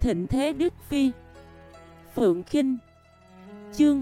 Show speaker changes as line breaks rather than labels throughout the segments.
thịnh thế Đức Phi. Phượng Khinh. Chương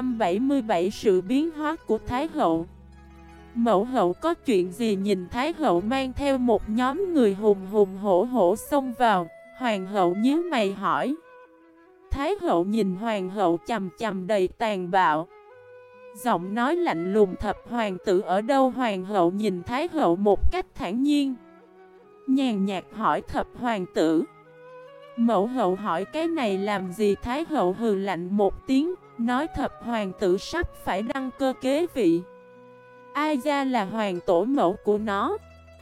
277 sự biến hóa của Thái hậu. Mẫu hậu có chuyện gì? Nhìn Thái hậu mang theo một nhóm người hùng hùng hổ hổ xông vào, hoàng hậu nhíu mày hỏi. Thái hậu nhìn hoàng hậu chằm chằm đầy tàn bạo. Giọng nói lạnh lùng: thập hoàng tử ở đâu? Hoàng hậu nhìn Thái hậu một cách thản nhiên, nhàn nhạt hỏi: thập hoàng tử. Mẫu hậu hỏi cái này làm gì? Thái hậu hừ lạnh một tiếng, nói: thập hoàng tử sắp phải đăng cơ kế vị. Ai ra là hoàng tổ mẫu của nó,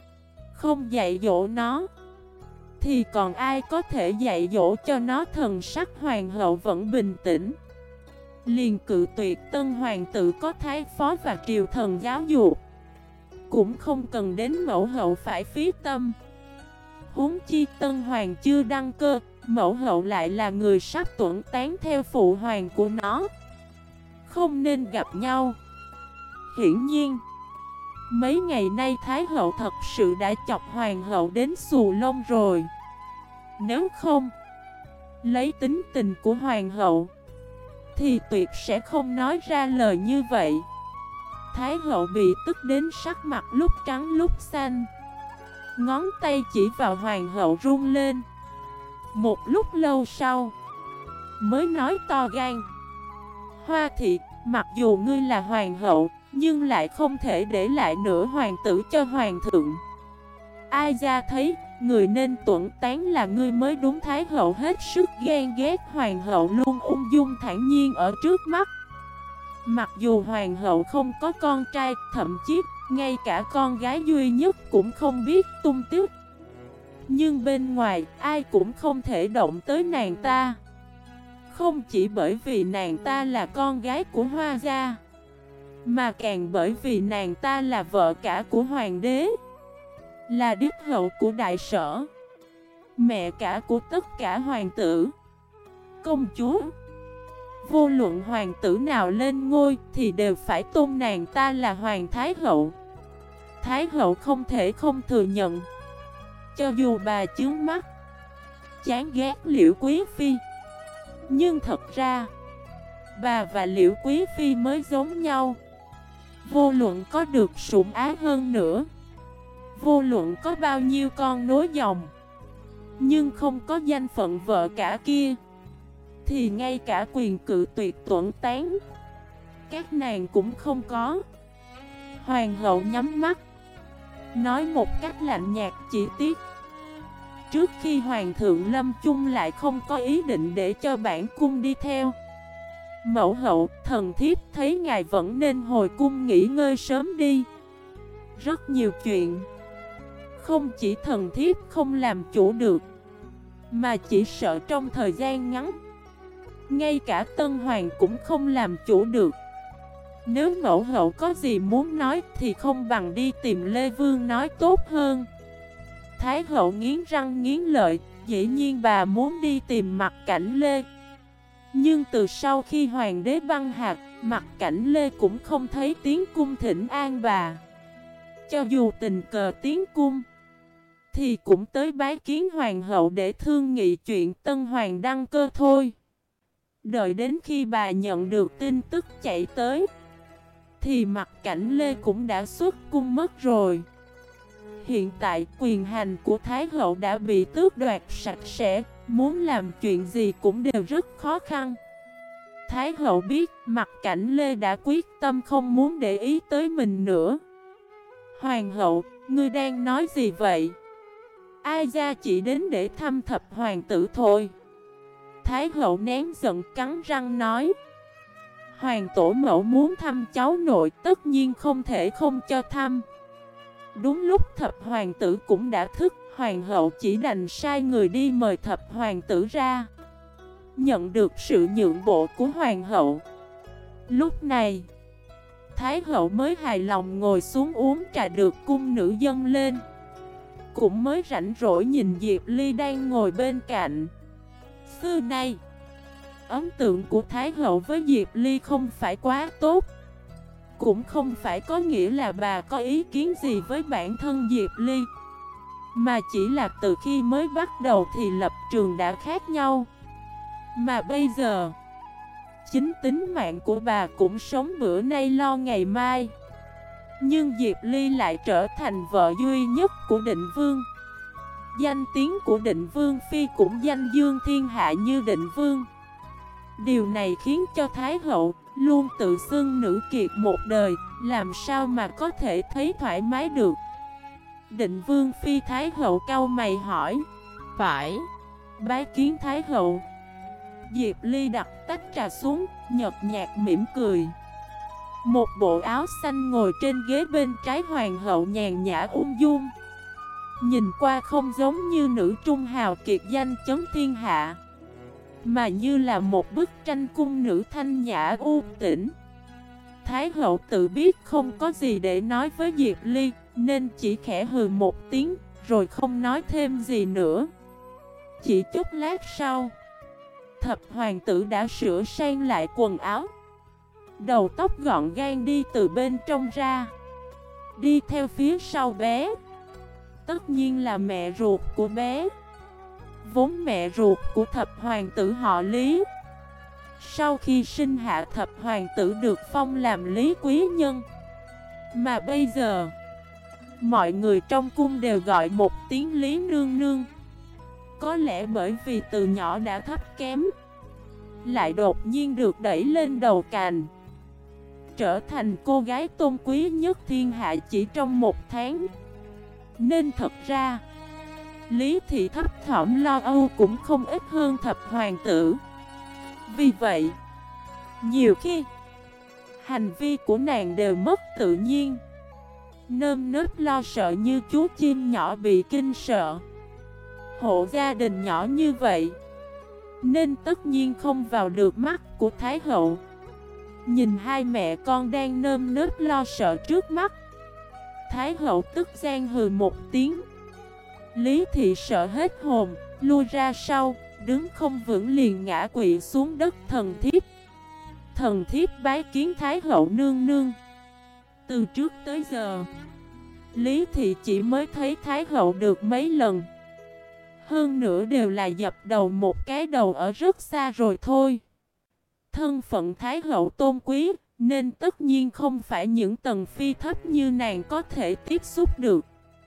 không dạy dỗ nó thì còn ai có thể dạy dỗ cho nó? Thần sắc hoàng hậu vẫn bình tĩnh, liền cự tuyệt tân hoàng tử có thái phó và triều thần giáo dục, cũng không cần đến mẫu hậu phải phí tâm. Huống chi tân hoàng chưa đăng cơ, mẫu hậu lại là người sắp tuẫn tán theo phụ hoàng của nó, không nên gặp nhau. Hiển nhiên, mấy ngày nay Thái hậu thật sự đã chọc hoàng hậu đến xù lông rồi. Nếu không, lấy tính tình của hoàng hậu thì tuyệt sẽ không nói ra lời như vậy. Thái hậu bị tức đến sắc mặt lúc trắng lúc xanh, ngón tay chỉ vào hoàng hậu run lên. Một lúc lâu sau mới nói to gan: Hoa thị, mặc dù ngươi là hoàng hậu, nhưng lại không thể để lại nửa hoàng tử cho hoàng thượng. Ai ra thấy, người nên tuẫn tán là ngươi mới đúng. Thái hậu hết sức ghen ghét hoàng hậu luôn ung dung thản nhiên ở trước mắt. Mặc dù hoàng hậu không có con trai, thậm chí ngay cả con gái duy nhất cũng không biết tung tích, nhưng bên ngoài ai cũng không thể động tới nàng ta. Không chỉ bởi vì nàng ta là con gái của Hoa gia, mà càng bởi vì nàng ta là vợ cả của hoàng đế, là đích hậu của đại sở, mẹ cả của tất cả hoàng tử, công chúa. Vô luận hoàng tử nào lên ngôi thì đều phải tôn nàng ta là hoàng thái hậu. Thái hậu không thể không thừa nhận, cho dù bà chướng mắt, chán ghét Liễu Quý Phi, nhưng thật ra bà và Liễu Quý Phi mới giống nhau. Vô luận có được sủng ái hơn nữa, vô luận có bao nhiêu con nối dòng, nhưng không có danh phận vợ cả kia, thì ngay cả quyền cự tuyệt tuẫn tán các nàng cũng không có. Hoàng hậu nhắm mắt, nói một cách lạnh nhạt: chỉ tiếc trước khi hoàng thượng lâm chung lại không có ý định để cho bản cung đi theo. Mẫu hậu, thần thiếp thấy ngài vẫn nên hồi cung nghỉ ngơi sớm đi. Rất nhiều chuyện không chỉ thần thiếp không làm chủ được, mà chỉ sợ trong thời gian ngắn ngay cả tân hoàng cũng không làm chủ được. Nếu mẫu hậu có gì muốn nói thì không bằng đi tìm Lê Vương nói tốt hơn. Thái hậu nghiến răng nghiến lợi, dĩ nhiên bà muốn đi tìm Mặt Cảnh Lê. Nhưng từ sau khi hoàng đế băng hạt, Mặt Cảnh Lê cũng không thấy tiến cung thỉnh an bà. Cho dù tình cờ tiến cung thì cũng tới bái kiến hoàng hậu để thương nghị chuyện tân hoàng đăng cơ thôi. Đợi đến khi bà nhận được tin tức chạy tới thì Mặt Cảnh Lê cũng đã xuất cung mất rồi. Hiện tại quyền hành của Thái hậu đã bị tước đoạt sạch sẽ, muốn làm chuyện gì cũng đều rất khó khăn. Thái hậu biết Mặt Cảnh Lê đã quyết tâm không muốn để ý tới mình nữa. Hoàng hậu, ngươi đang nói gì vậy? Ai ra chỉ đến để thăm thập hoàng tử thôi. Thái hậu nén giận cắn răng nói: Hoàng tổ mẫu muốn thăm cháu nội, tất nhiên không thể không cho thăm. Đúng lúc thập hoàng tử cũng đã thức, hoàng hậu chỉ đành sai người đi mời thập hoàng tử ra. Nhận được sự nhượng bộ của hoàng hậu, lúc này Thái hậu mới hài lòng ngồi xuống uống trà được cung nữ dâng lên. Cũng mới rảnh rỗi nhìn Diệp Ly đang ngồi bên cạnh. Xưa nay ấn tượng của Thái hậu với Diệp Ly không phải quá tốt, cũng không phải có nghĩa là bà có ý kiến gì với bản thân Diệp Ly, Mà chỉ là từ khi mới bắt đầu thì lập trường đã khác nhau. Mà bây giờ, chính tính mạng của bà cũng sống bữa nay lo ngày mai. Nhưng Diệp Ly lại trở thành vợ duy nhất của Định Vương. Danh tiếng của Định Vương Phi cũng danh dương thiên hạ như Định Vương. Điều này khiến cho Thái hậu luôn tự xưng nữ kiệt một đời, làm sao mà có thể thấy thoải mái được. Định Vương Phi Thái hậu cau mày hỏi. Phải. Bái kiến Thái hậu. Diệp Ly đặt tách trà xuống, nhợt nhạt mỉm cười. Một bộ áo xanh ngồi trên ghế bên trái hoàng hậu nhàn nhã ung dung. Nhìn qua không giống như nữ trung hào kiệt danh chấn thiên hạ, mà như là một bức tranh cung nữ thanh nhã u tĩnh. Thái hậu tự biết không có gì để nói với Diệp Ly, nên chỉ khẽ hừ một tiếng, rồi không nói thêm gì nữa. Chỉ chút lát sau, thập hoàng tử đã sửa sang lại quần áo, đầu tóc gọn gàng đi từ bên trong ra. Đi theo phía sau bé, tất nhiên là mẹ ruột của bé. Vốn mẹ ruột của thập hoàng tử họ Lý. Sau khi sinh hạ thập hoàng tử được phong làm Lý quý nhân. Mà bây giờ, mọi người trong cung đều gọi một tiếng Lý nương nương. Có lẽ bởi vì từ nhỏ đã thấp kém, lại đột nhiên được đẩy lên đầu cành, trở thành cô gái tôn quý nhất thiên hạ chỉ trong một tháng. Nên thật ra, Lý thị thấp thỏm lo âu cũng không ít hơn thập hoàng tử. Vì vậy, nhiều khi, hành vi của nàng đều mất tự nhiên, nơm nớp lo sợ như chú chim nhỏ bị kinh sợ. Hộ gia đình nhỏ như vậy, nên tất nhiên không vào được mắt của Thái hậu. Nhìn hai mẹ con đang nơm nớp lo sợ trước mắt, Thái hậu tức giận hừ một tiếng. Lý thị sợ hết hồn, lui ra sau, đứng không vững liền ngã quỵ xuống đất. Thần thiếp bái kiến Thái hậu nương nương. Từ trước tới giờ, Lý thị chỉ mới thấy Thái hậu được mấy lần, hơn nữa đều là dập đầu một cái đầu ở rất xa rồi thôi. Thân phận Thái hậu tôn quý, nên tất nhiên không phải những tầng phi thấp như nàng có thể tiếp xúc được.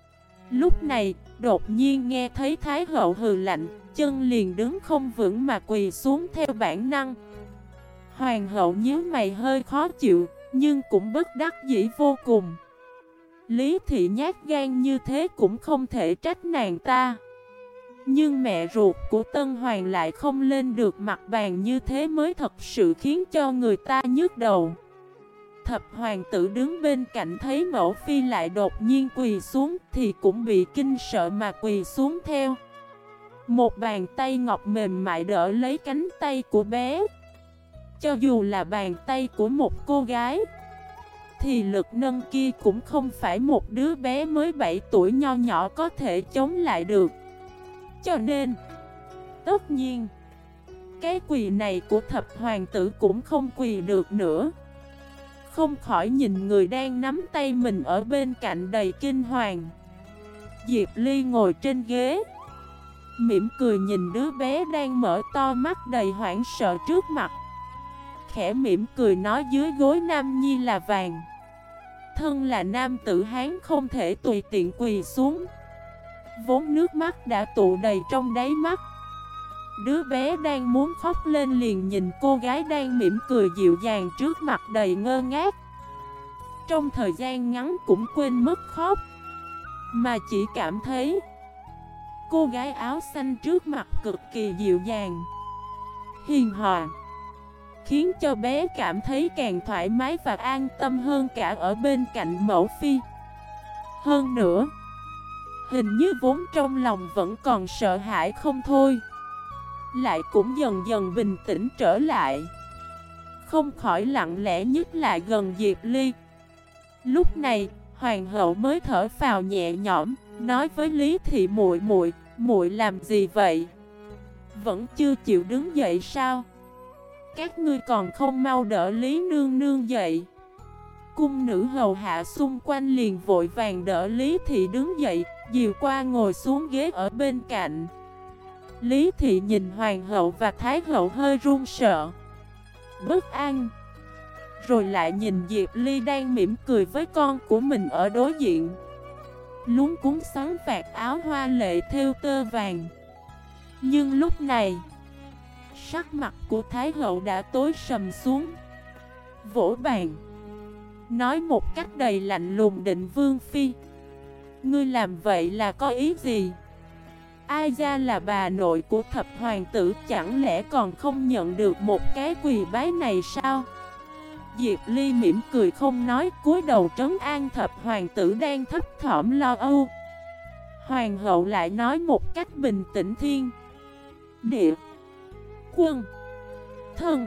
Lúc này, đột nhiên nghe thấy Thái hậu hừ lạnh, chân liền đứng không vững mà quỳ xuống theo bản năng. Hoàng hậu nhíu mày hơi khó chịu, nhưng cũng bất đắc dĩ vô cùng. Lý thị nhát gan như thế cũng không thể trách nàng ta. Nhưng mẹ ruột của Tân Hoàng lại không lên được mặt bàn như thế mới thật sự khiến cho người ta nhức đầu. Thập hoàng tử đứng bên cạnh thấy mẫu phi lại đột nhiên quỳ xuống thì cũng bị kinh sợ mà quỳ xuống theo. Một bàn tay ngọc mềm mại đỡ lấy cánh tay của bé. Cho dù là bàn tay của một cô gái, thì lực nâng kia cũng không phải một đứa bé mới 7 tuổi nho nhỏ có thể chống lại được. Cho nên, tất nhiên, cái quỳ này của thập hoàng tử cũng không quỳ được nữa. Không khỏi nhìn người đang nắm tay mình ở bên cạnh đầy kinh hoàng. Diệp Ly ngồi trên ghế, mỉm cười nhìn đứa bé đang mở to mắt đầy hoảng sợ trước mặt. Khẽ mỉm cười nói dưới gối Nam Nhi là vàng. Thân là nam tử Hán không thể tùy tiện quỳ xuống. Vốn nước mắt đã tụ đầy trong đáy mắt. Đứa bé đang muốn khóc lên liền nhìn cô gái đang mỉm cười dịu dàng trước mặt đầy ngơ ngác. Trong thời gian ngắn cũng quên mất khóc, mà chỉ cảm thấy cô gái áo xanh trước mặt cực kỳ dịu dàng, hiền hòa, khiến cho bé cảm thấy càng thoải mái và an tâm hơn cả ở bên cạnh mẫu phi. Hơn nữa, hình như vốn trong lòng vẫn còn sợ hãi không thôi, lại cũng dần dần bình tĩnh trở lại. Không khỏi lặng lẽ nhích lại gần Diệp Ly. Lúc này, hoàng hậu mới thở phào nhẹ nhõm, nói với Lý thị muội làm gì vậy? Vẫn chưa chịu đứng dậy sao? Các ngươi còn không mau đỡ Lý nương nương dậy. Cung nữ hầu hạ xung quanh liền vội vàng đỡ Lý thị đứng dậy, dìu qua ngồi xuống ghế ở bên cạnh. Lý Thị nhìn hoàng hậu và thái hậu hơi run sợ, bất an. Rồi lại nhìn Diệp Ly đang mỉm cười với con của mình ở đối diện, luống cuống xoắn vạt áo hoa lệ thêu tơ vàng. Nhưng lúc này, sắc mặt của thái hậu đã tối sầm xuống, vỗ bàn, nói một cách đầy lạnh lùng: Định Vương Phi, ngươi làm vậy là có ý gì? Ai ra là bà nội của thập hoàng tử, chẳng lẽ còn không nhận được một cái quỳ bái này sao? Diệp Ly mỉm cười không nói, cúi đầu trấn an thập hoàng tử đang thấp thỏm lo âu. Hoàng hậu lại nói một cách bình tĩnh: Thiên địa quân thân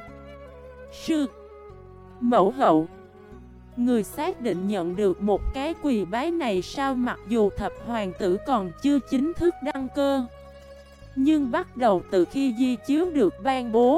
sư mẫu hậu, người xác định nhận được một cái quỳ bái này sao? Mặc dù thập hoàng tử còn chưa chính thức đăng cơ, nhưng bắt đầu từ khi di chiếu được ban bố,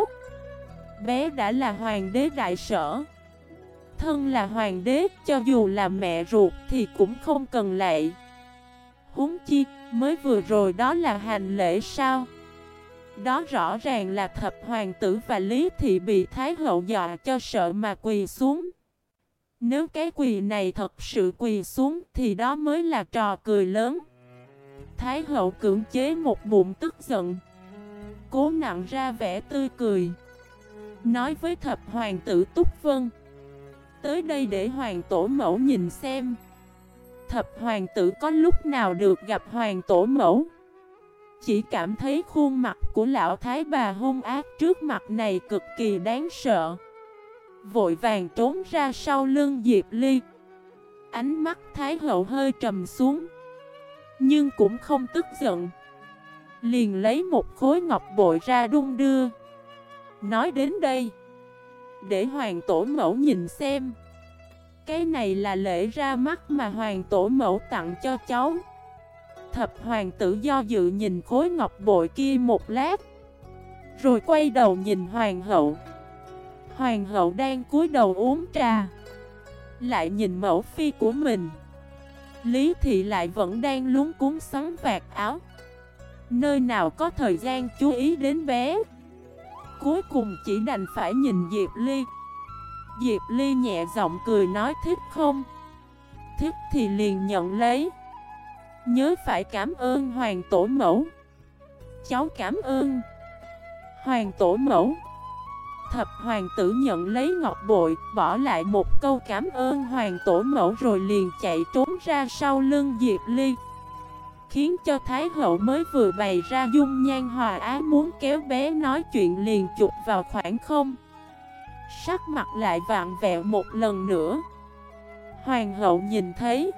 bé đã là hoàng đế đại sở. Thân là hoàng đế, cho dù là mẹ ruột thì cũng không cần lạy. Huống chi, mới vừa rồi đó là hành lễ sao? Đó rõ ràng là thập hoàng tử và Lý Thị bị thái hậu dọa cho sợ mà quỳ xuống. Nếu cái quỳ này thật sự quỳ xuống thì đó mới là trò cười lớn. Thái hậu cưỡng chế một bụng tức giận, cố nặn ra vẻ tươi cười, nói với thập hoàng tử Túc Vân: Tới đây để hoàng tổ mẫu nhìn xem. Thập hoàng tử có lúc nào được gặp hoàng tổ mẫu, chỉ cảm thấy khuôn mặt của lão thái bà hung ác trước mặt này cực kỳ đáng sợ, vội vàng trốn ra sau lưng Diệp Ly. Ánh mắt thái hậu hơi trầm xuống, nhưng cũng không tức giận, liền lấy một khối ngọc bội ra đung đưa, nói: Đến đây, để hoàng tổ mẫu nhìn xem. Cái này là lễ ra mắt mà hoàng tổ mẫu tặng cho cháu. Thập hoàng tử do dự nhìn khối ngọc bội kia một lát, rồi quay đầu nhìn hoàng hậu. Hoàng hậu đang cúi đầu uống trà, lại nhìn mẫu phi của mình. Lý Thị lại vẫn đang luống cuống xoắn vạt áo, nơi nào có thời gian chú ý đến bé. Cuối cùng chỉ đành phải nhìn Diệp Ly. Diệp Ly nhẹ giọng cười nói: Thích không? Thích thì liền nhận lấy. Nhớ phải cảm ơn hoàng tổ mẫu. Cháu cảm ơn hoàng tổ mẫu. Thập hoàng tử nhận lấy ngọc bội, bỏ lại một câu cảm ơn hoàng tổ mẫu rồi liền chạy trốn ra sau lưng Diệp Ly, khiến cho thái hậu mới vừa bày ra dung nhan hòa ái muốn kéo bé nói chuyện liền chụp vào khoảng không. Sắc mặt lại vặn vẹo một lần nữa. Hoàng hậu nhìn thấy,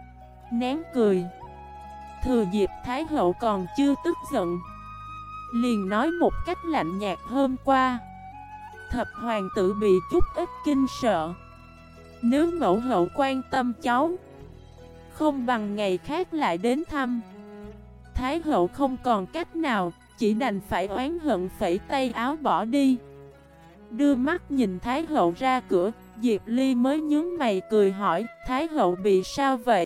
nén cười. Thừa dịp thái hậu còn chưa tức giận, liền nói một cách lạnh nhạt: Hôm qua thập hoàng tử bị chút ít kinh sợ. Nếu mẫu hậu quan tâm cháu, không bằng ngày khác lại đến thăm. Thái hậu không còn cách nào, chỉ đành phải oán hận phẩy tay áo bỏ đi. Đưa mắt nhìn thái hậu ra cửa, Diệp Ly mới nhướng mày cười hỏi: Thái hậu bị sao vậy?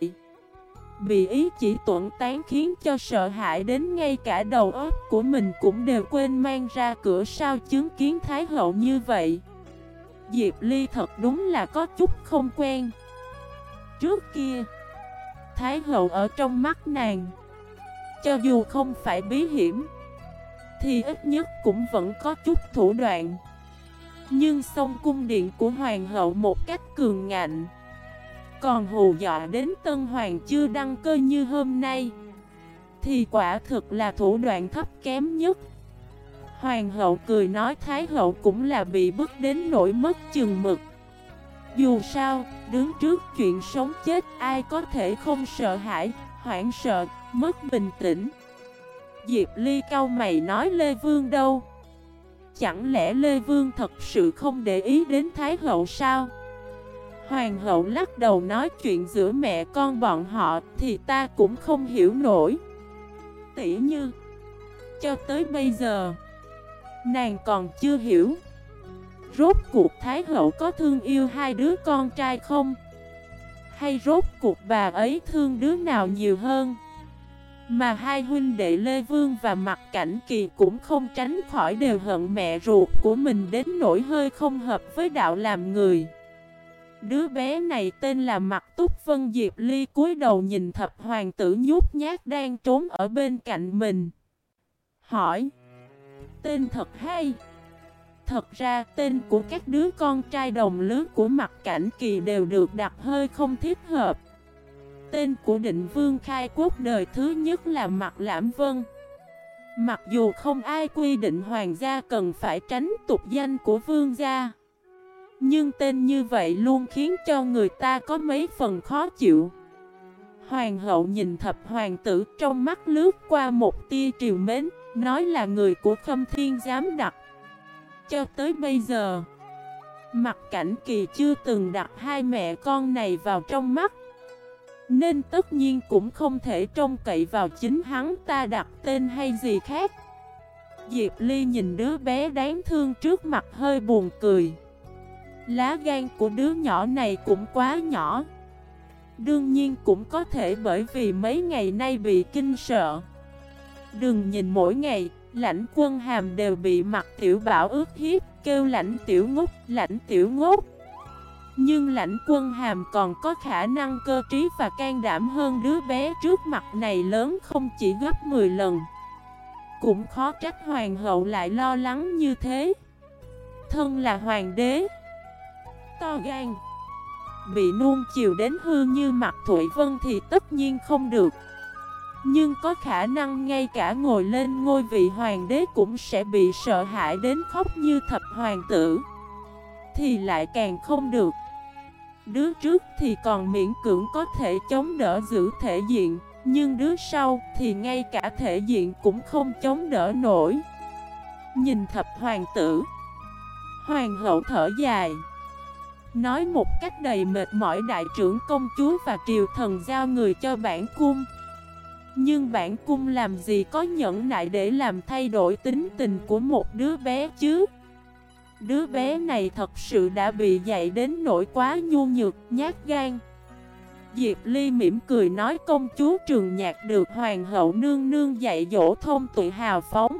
Bị ý chỉ tuẫn tán khiến cho sợ hãi đến ngay cả đầu óc của mình cũng đều quên mang ra cửa sao? Chứng kiến thái hậu như vậy, Diệp Ly thật đúng là có chút không quen. Trước kia, thái hậu ở trong mắt nàng, cho dù không phải bí hiểm, thì ít nhất cũng vẫn có chút thủ đoạn. Nhưng xông cung điện của hoàng hậu một cách cường ngạnh, còn hù dọa đến tân hoàng chưa đăng cơ như hôm nay, thì quả thực là thủ đoạn thấp kém nhất. Hoàng hậu cười nói: Thái hậu cũng là bị bức đến nỗi mất chừng mực. Dù sao, đứng trước chuyện sống chết, ai có thể không sợ hãi, hoảng sợ, mất bình tĩnh. Diệp Ly cau mày nói: Lê Vương đâu? Chẳng lẽ Lê Vương thật sự không để ý đến Thái hậu sao? Hoàng hậu lắc đầu nói: Chuyện giữa mẹ con bọn họ thì ta cũng không hiểu nổi. Tỉ như, cho tới bây giờ, nàng còn chưa hiểu rốt cuộc Thái hậu có thương yêu hai đứa con trai không? Hay rốt cuộc bà ấy thương đứa nào nhiều hơn? Mà hai huynh đệ Lê Vương và Mặc Cảnh Kỳ cũng không tránh khỏi đều hận mẹ ruột của mình đến nỗi hơi không hợp với đạo làm người. Đứa bé này tên là Mặc Túc Vân. Diệp Ly cúi đầu nhìn thập hoàng tử nhút nhát đang trốn ở bên cạnh mình, hỏi: tên thật hay. Thật ra tên của các đứa con trai đồng lứa của Mặc Cảnh Kỳ đều được đặt hơi không thích hợp. Tên của định vương khai quốc đời thứ nhất là Mặc Lãm Vân. Mặc dù không ai quy định hoàng gia cần phải tránh tục danh của vương gia, nhưng tên như vậy luôn khiến cho người ta có mấy phần khó chịu. Hoàng hậu nhìn thập hoàng tử, trong mắt lướt qua một tia trìu mến, nói là người của Khâm Thiên dám đặt. Cho tới bây giờ, Mặc Cảnh Kỳ chưa từng đặt hai mẹ con này vào trong mắt, nên tất nhiên cũng không thể trông cậy vào chính hắn ta đặt tên hay gì khác. Diệp Ly nhìn đứa bé đáng thương trước mặt hơi buồn cười. Lá gan của đứa nhỏ này cũng quá nhỏ. Đương nhiên cũng có thể bởi vì mấy ngày nay bị kinh sợ. Đừng nhìn mỗi ngày, Lãnh Quân Hàm đều bị Mặc Tiểu Bảo ức hiếp, kêu Lãnh Tiểu Ngốc, Lãnh Tiểu Ngốc. Nhưng Lãnh Quân Hàm còn có khả năng cơ trí và can đảm hơn đứa bé trước mặt này lớn không chỉ gấp 10 lần. Cũng khó trách hoàng hậu lại lo lắng như thế. Thân là hoàng đế, to gan, bị nuông chiều đến hư như Mạc Thụy Vân thì tất nhiên không được. Nhưng có khả năng ngay cả ngồi lên ngôi vị hoàng đế cũng sẽ bị sợ hãi đến khóc như thập hoàng tử thì lại càng không được. Đứa trước thì còn miễn cưỡng có thể chống đỡ giữ thể diện, nhưng đứa sau thì ngay cả thể diện cũng không chống đỡ nổi. Nhìn thập hoàng tử, hoàng hậu thở dài, nói một cách đầy mệt mỏi: đại trưởng công chúa và triều thần giao người cho bản cung, nhưng bản cung làm gì có nhẫn nại để làm thay đổi tính tình của một đứa bé chứ. Đứa bé này thật sự đã bị dạy đến nỗi quá nhu nhược, nhát gan. Diệp Ly mỉm cười nói: công chúa Trường Nhạc được hoàng hậu nương nương dạy dỗ thông tuệ hào phóng.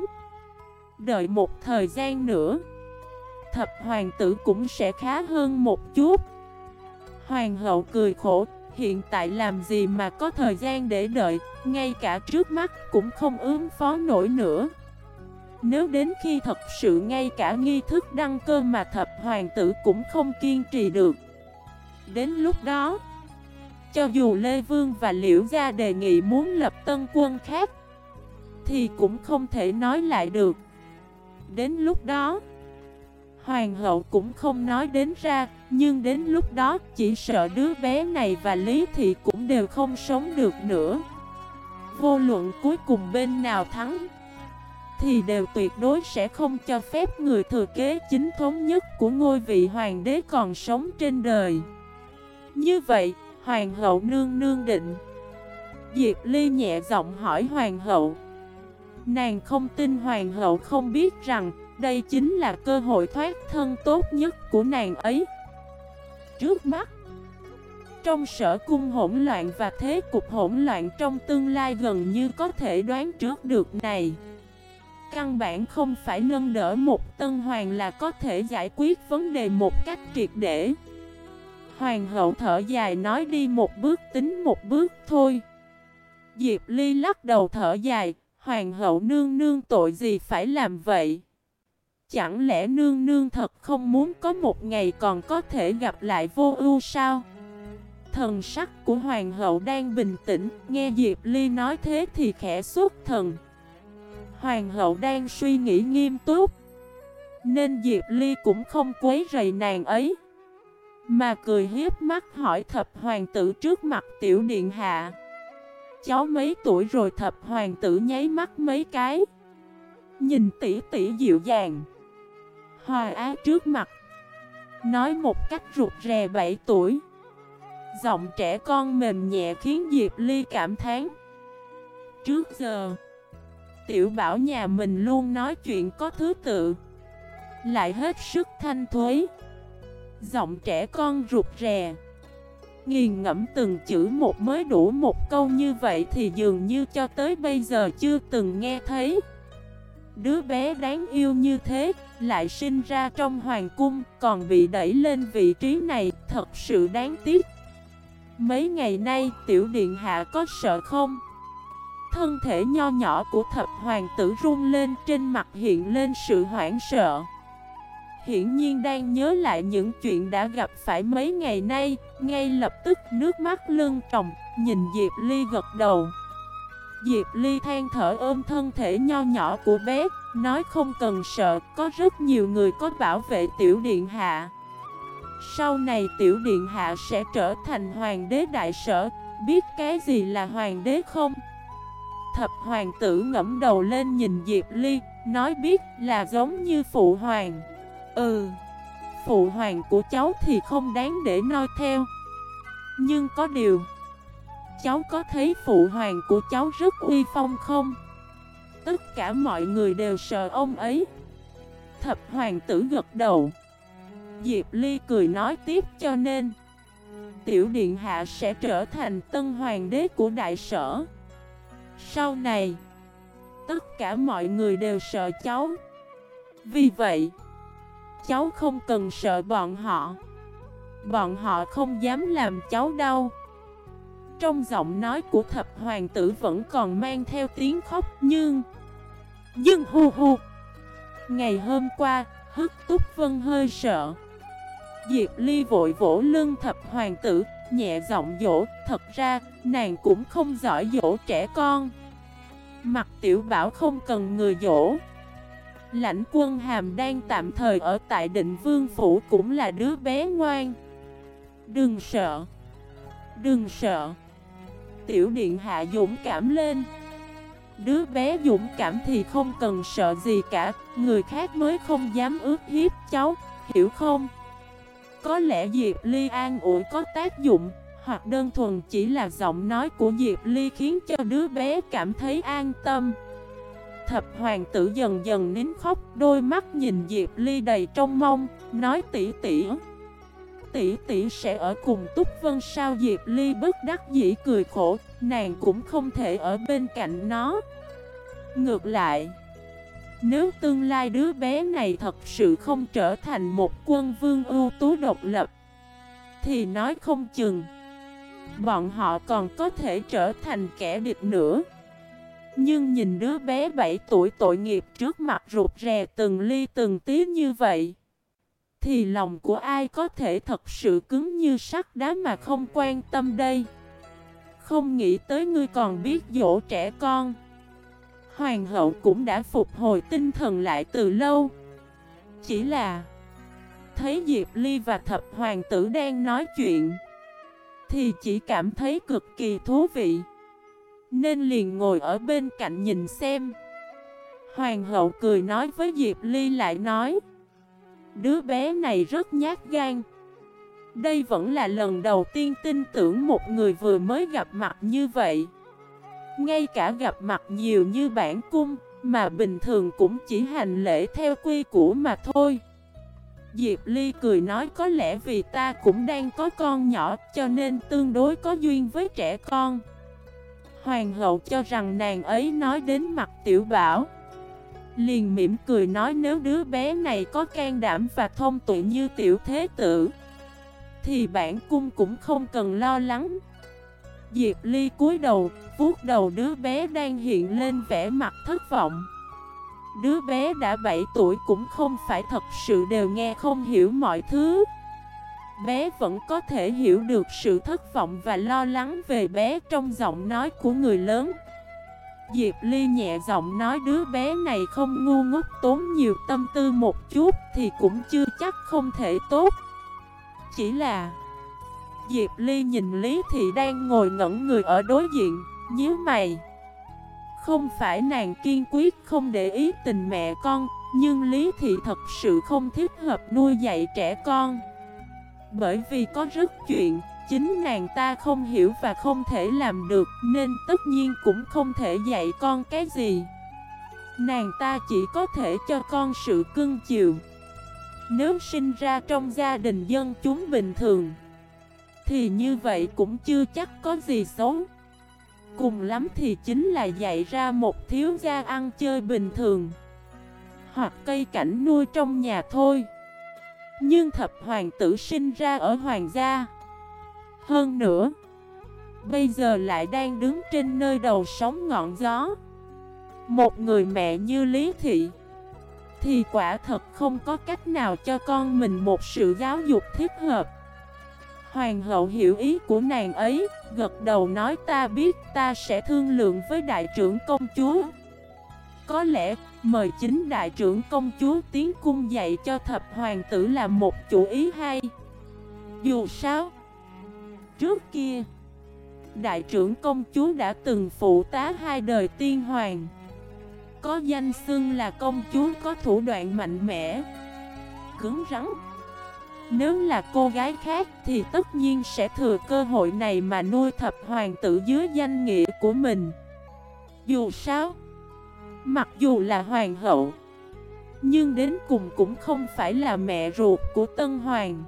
Đợi một thời gian nữa, thập hoàng tử cũng sẽ khá hơn một chút. Hoàng hậu cười khổ: hiện tại làm gì mà có thời gian để đợi, ngay cả trước mắt cũng không ứng phó nổi nữa. Nếu đến khi thật sự ngay cả nghi thức đăng cơ mà thập hoàng tử cũng không kiên trì được, đến lúc đó, cho dù Lê Vương và Liễu Gia đề nghị muốn lập tân quân khác, thì cũng không thể nói lại được. Đến lúc đó, hoàng hậu cũng không nói đến ra, nhưng đến lúc đó chỉ sợ đứa bé này và Lý Thị cũng đều không sống được nữa. Vô luận cuối cùng bên nào thắng, thì đều tuyệt đối sẽ không cho phép người thừa kế chính thống nhất của ngôi vị hoàng đế còn sống trên đời. Như vậy, hoàng hậu nương nương định. Diệp Ly nhẹ giọng hỏi hoàng hậu. Nàng không tin hoàng hậu không biết rằng đây chính là cơ hội thoát thân tốt nhất của nàng ấy. Trước mắt, trong sở cung hỗn loạn và thế cục hỗn loạn trong tương lai gần như có thể đoán trước được này. Căn bản không phải nâng đỡ một tân hoàng là có thể giải quyết vấn đề một cách triệt để. Hoàng hậu thở dài nói: đi một bước tính một bước thôi. Diệp Ly lắc đầu thở dài: hoàng hậu nương nương tội gì phải làm vậy? Chẳng lẽ nương nương thật không muốn có một ngày còn có thể gặp lại Vô Ưu sao? Thần sắc của hoàng hậu đang bình tĩnh, nghe Diệp Ly nói thế thì khẽ xuất thần. Hoàng hậu đang suy nghĩ nghiêm túc, nên Diệp Ly cũng không quấy rầy nàng ấy, mà cười hiếp mắt hỏi thập hoàng tử trước mặt tiểu điện hạ: cháu mấy tuổi rồi? Thập hoàng tử nháy mắt mấy cái, nhìn tỷ tỷ dịu dàng hòa á trước mặt, nói một cách rụt rè: 7 tuổi. Giọng trẻ con mềm nhẹ khiến Diệp Ly cảm thán. Trước giờ, Tiểu Bảo nhà mình luôn nói chuyện có thứ tự, lại hết sức thanh thuế. Giọng trẻ con rụt rè, nghiền ngẫm từng chữ một mới đủ một câu như vậy thì dường như cho tới bây giờ chưa từng nghe thấy. Đứa bé đáng yêu như thế, lại sinh ra trong hoàng cung, còn bị đẩy lên vị trí này, thật sự đáng tiếc. Mấy ngày nay, tiểu điện hạ có sợ không? Thân thể nho nhỏ của thập hoàng tử run lên, trên mặt hiện lên sự hoảng sợ. Hiển nhiên đang nhớ lại những chuyện đã gặp phải mấy ngày nay, ngay lập tức nước mắt lưng tròng, nhìn Diệp Ly gật đầu. Diệp Ly than thở ôm thân thể nho nhỏ của bé, nói không cần sợ, có rất nhiều người có bảo vệ tiểu điện hạ. Sau này tiểu điện hạ sẽ trở thành hoàng đế đại sở, biết cái gì là hoàng đế không? Thập hoàng tử ngẫm đầu lên nhìn Diệp Ly, nói biết là giống như phụ hoàng. Phụ hoàng của cháu thì không đáng để noi theo. Nhưng có điều, cháu có thấy phụ hoàng của cháu rất uy phong không? Tất cả mọi người đều sợ ông ấy. Thập hoàng tử gật đầu. Diệp Ly cười nói tiếp, cho nên tiểu điện hạ sẽ trở thành tân hoàng đế của đại sở. Sau này, tất cả mọi người đều sợ cháu. Vì vậy, cháu không cần sợ bọn họ. Bọn họ không dám làm cháu đau. Trong giọng nói của thập hoàng tử vẫn còn mang theo tiếng khóc nhưng hu hu. Ngày hôm qua, Hức Túc Vân hơi sợ. Diệp Ly vội vỗ lưng thập hoàng tử, nhẹ giọng dỗ. Thật ra, nàng cũng không giỏi dỗ trẻ con. Mặt Tiểu Bảo không cần người dỗ. Lãnh Quân Hàm đang tạm thời ở tại Định Vương Phủ cũng là đứa bé ngoan. Đừng sợ. Đừng sợ. Tiểu điện hạ dũng cảm lên. Đứa bé dũng cảm thì không cần sợ gì cả. Người khác mới không dám ước hiếp cháu, hiểu không? Có lẽ Diệp Ly an ủi có tác dụng, hoặc đơn thuần chỉ là giọng nói của Diệp Ly khiến cho đứa bé cảm thấy an tâm. Thập hoàng tử dần dần nín khóc, đôi mắt nhìn Diệp Ly đầy trông mong, nói tỷ tỷ sẽ ở cùng Túc Vân sao? Diệp Ly bất đắc dĩ cười khổ, nàng cũng không thể ở bên cạnh nó. Ngược lại, nếu tương lai đứa bé này thật sự không trở thành một quân vương ưu tú độc lập, thì nói không chừng bọn họ còn có thể trở thành kẻ địch nữa. Nhưng nhìn đứa bé 7 tuổi tội nghiệp trước mặt rụt rè từng ly từng tí như vậy, thì lòng của ai có thể thật sự cứng như sắt đá mà không quan tâm đây? Không nghĩ tới ngươi còn biết dỗ trẻ con. Hoàng hậu cũng đã phục hồi tinh thần lại từ lâu. Chỉ là thấy Diệp Ly và thập hoàng tử đang nói chuyện thì chỉ cảm thấy cực kỳ thú vị, nên liền ngồi ở bên cạnh nhìn xem. Hoàng hậu cười nói với Diệp Ly, lại nói: đứa bé này rất nhát gan. Đây vẫn là lần đầu tiên tin tưởng một người vừa mới gặp mặt như vậy. Ngay cả gặp mặt nhiều như bản cung, mà bình thường cũng chỉ hành lễ theo quy củ mà thôi. Diệp Ly cười nói: có lẽ vì ta cũng đang có con nhỏ, cho nên tương đối có duyên với trẻ con. Hoàng hậu cho rằng nàng ấy nói đến mặt Tiểu Bảo, liền mỉm cười nói: nếu đứa bé này có can đảm và thông tuệ như tiểu thế tử, thì bản cung cũng không cần lo lắng. Diệp Ly cúi đầu, vuốt đầu đứa bé đang hiện lên vẻ mặt thất vọng. Đứa bé đã 7 tuổi cũng không phải thật sự đều nghe không hiểu mọi thứ. Bé vẫn có thể hiểu được sự thất vọng và lo lắng về bé trong giọng nói của người lớn. Diệp Ly nhẹ giọng nói: đứa bé này không ngu ngốc, tốn nhiều tâm tư một chút thì cũng chưa chắc không thể tốt. Chỉ là Diệp Ly nhìn Lý Thị đang ngồi ngẩn người ở đối diện, nhíu mày. Không phải nàng kiên quyết không để ý tình mẹ con, nhưng Lý Thị thật sự không thích hợp nuôi dạy trẻ con. Bởi vì có rất chuyện chính nàng ta không hiểu và không thể làm được, nên tất nhiên cũng không thể dạy con cái gì. Nàng ta chỉ có thể cho con sự cưng chiều. Nếu sinh ra trong gia đình dân chúng bình thường thì như vậy cũng chưa chắc có gì xấu. Cùng lắm thì chính là dạy ra một thiếu gia ăn chơi bình thường, hoặc cây cảnh nuôi trong nhà thôi. Nhưng thập hoàng tử sinh ra ở hoàng gia, hơn nữa bây giờ lại đang đứng trên nơi đầu sóng ngọn gió. Một người mẹ như Lý Thị thì quả thật không có cách nào cho con mình một sự giáo dục thích hợp. Hoàng hậu hiểu ý của nàng ấy, gật đầu nói ta biết, ta sẽ thương lượng với đại trưởng công chúa. Có lẽ mời chính đại trưởng công chúa tiến cung dạy cho thập hoàng tử là một chủ ý hay. Dù sao, trước kia đại trưởng công chúa đã từng phụ tá hai đời tiên hoàng, có danh xưng là công chúa có thủ đoạn mạnh mẽ, cứng rắn. Nếu là cô gái khác thì tất nhiên sẽ thừa cơ hội này mà nuôi thập hoàng tử dưới danh nghĩa của mình. Dù sao, mặc dù là hoàng hậu, nhưng đến cùng cũng không phải là mẹ ruột của Tân Hoàng.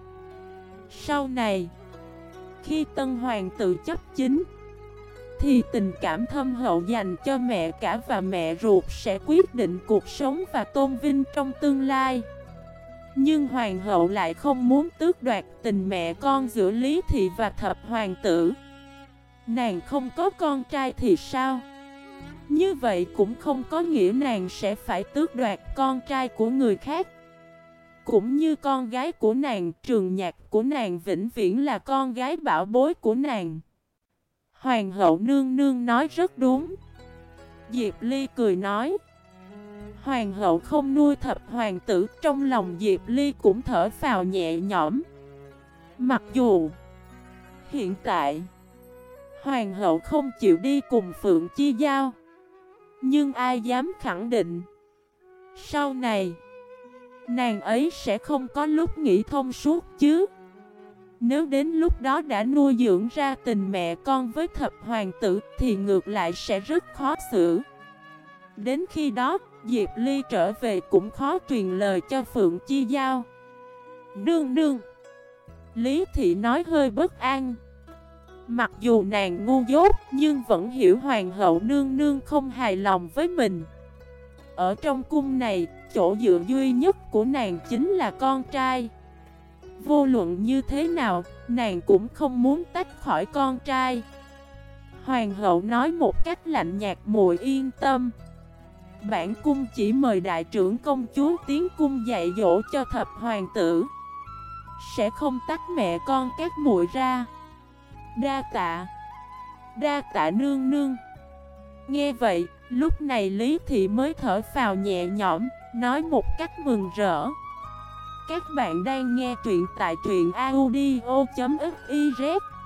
Sau này, khi Tân Hoàng tự chấp chính, thì tình cảm thâm hậu dành cho mẹ cả và mẹ ruột sẽ quyết định cuộc sống và tôn vinh trong tương lai. Nhưng hoàng hậu lại không muốn tước đoạt tình mẹ con giữa Lý Thị và thập hoàng tử. Nàng không có con trai thì sao? Như vậy cũng không có nghĩa nàng sẽ phải tước đoạt con trai của người khác. Cũng như con gái của nàng, Trường Nhạc của nàng vĩnh viễn là con gái bảo bối của nàng. Hoàng hậu nương nương nói rất đúng. Diệp Ly cười nói. Hoàng hậu không nuôi thập hoàng tử, trong lòng Diệp Ly cũng thở phào nhẹ nhõm. Mặc dù hiện tại hoàng hậu không chịu đi cùng Phượng Chi Giao, nhưng ai dám khẳng định sau này nàng ấy sẽ không có lúc nghĩ thông suốt chứ. Nếu đến lúc đó đã nuôi dưỡng ra tình mẹ con với thập hoàng tử thì ngược lại sẽ rất khó xử. Đến khi đó, Diệp Ly trở về cũng khó truyền lời cho Phượng Chi Giao. Nương nương, Lý Thị nói hơi bất an. Mặc dù nàng ngu dốt nhưng vẫn hiểu hoàng hậu nương nương không hài lòng với mình. Ở trong cung này, chỗ dựa duy nhất của nàng chính là con trai. Vô luận như thế nào, nàng cũng không muốn tách khỏi con trai. Hoàng hậu nói một cách lạnh nhạt, muội yên tâm. Bản cung chỉ mời đại trưởng công chúa tiến cung dạy dỗ cho thập hoàng tử, sẽ không tách mẹ con các muội ra. Đa tạ nương nương. Nghe vậy, lúc này Lý Thị mới thở phào nhẹ nhõm, nói một cách mừng rỡ. Các bạn đang nghe truyện tại truyện audio.fif